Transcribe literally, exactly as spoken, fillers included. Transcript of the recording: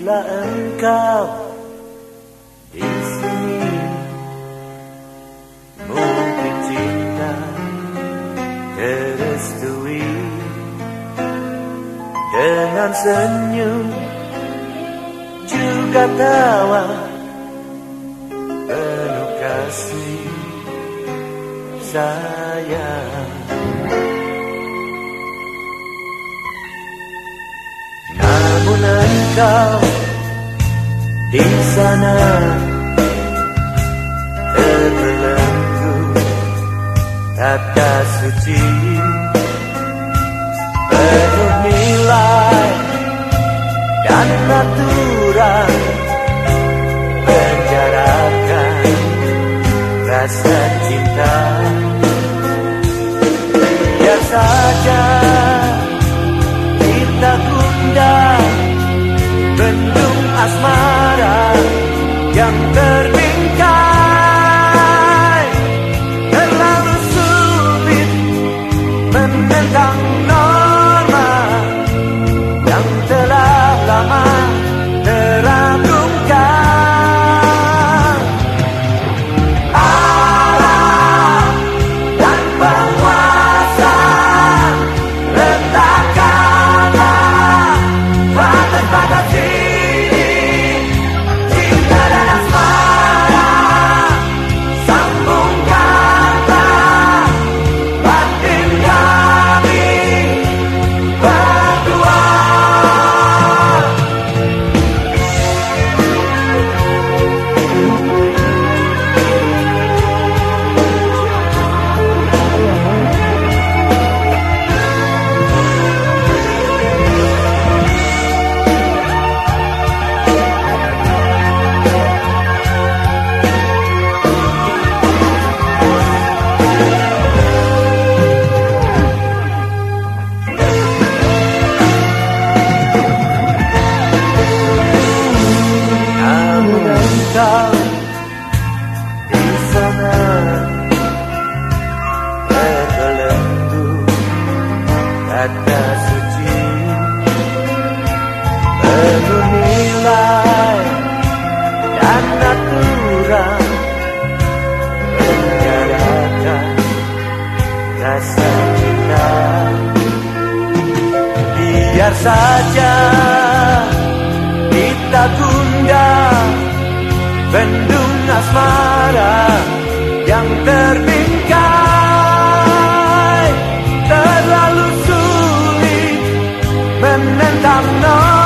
Bila engkau di sini, mungkin cinta terrestui dengan senyum juga tawa penuh kasih sayang. Namun engkau di sana terbelenggu tata suci penuh nilai dan aturan, penjarakan rasa cinta. Biar saja kita gundah bendung asmara yang terbingkai. Terlalu sulit menentang norma yang telah lama teragungkan. Allah dan penguasa, letakkanlah batas batas ini, cinta dan asmara, sambungkanlah batin kami berdua. Namun engkau di sana terbelenggu kata suci penuh nilai dan aturan, penjarakan rasa cinta. Biar saja kita gundah bendung asmara yang terbingkai. Terlalu sulit menentang norma